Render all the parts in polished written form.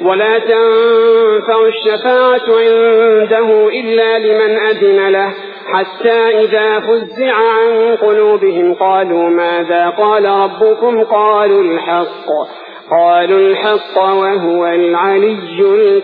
ولا تنفع الشفاعة عنده إلا لمن أذن له حتى إذا فزع عن قلوبهم قالوا ماذا قال ربكم قالوا الحق وهو العلي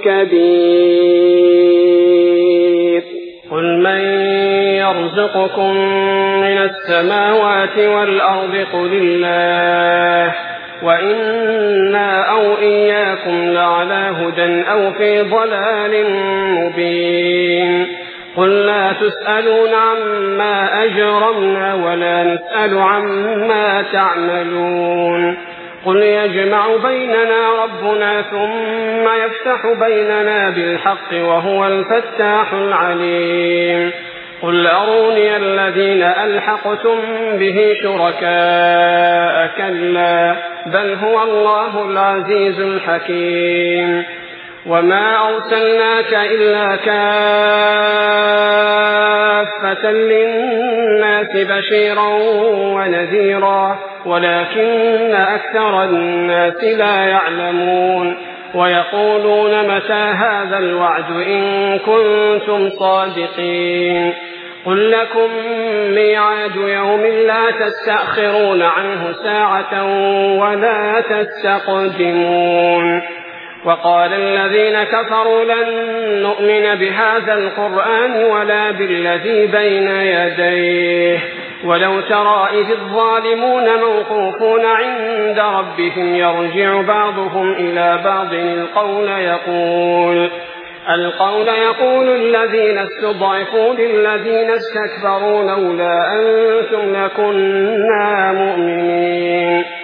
الكبير. قل من يرزقكم من السماوات والأرض قل الله وإنا أو إياكم لعلى هدى أو في ضلال مبين. قل لا تسألون عما أجرمنا ولا نسأل عما تعملون. قل يجمع بيننا ربنا ثم يفتح بيننا بالحق وهو الفتاح العليم. قل أروني الذين ألحقتم به شركاء كلا بل هو الله العزيز الحكيم. وما أرسلناك إلا كافة للناس بشيرا ونذيرا ولكن أكثر الناس لا يعلمون. ويقولون متى هذا الوعد إن كنتم صادقين. قل لكم ميعاد يوم لا تستأخرون عنه ساعة ولا تستقدمون. وقال الذين كفروا لن نؤمن بهذا القرآن ولا بالذي بين يديه ولو ترى إذ الظالمون موقوفون عند ربهم يرجع بعضهم إلى بعض القول يقول الذين استضعفوا للذين استكبروا لولا أنتم لكنا مؤمنين.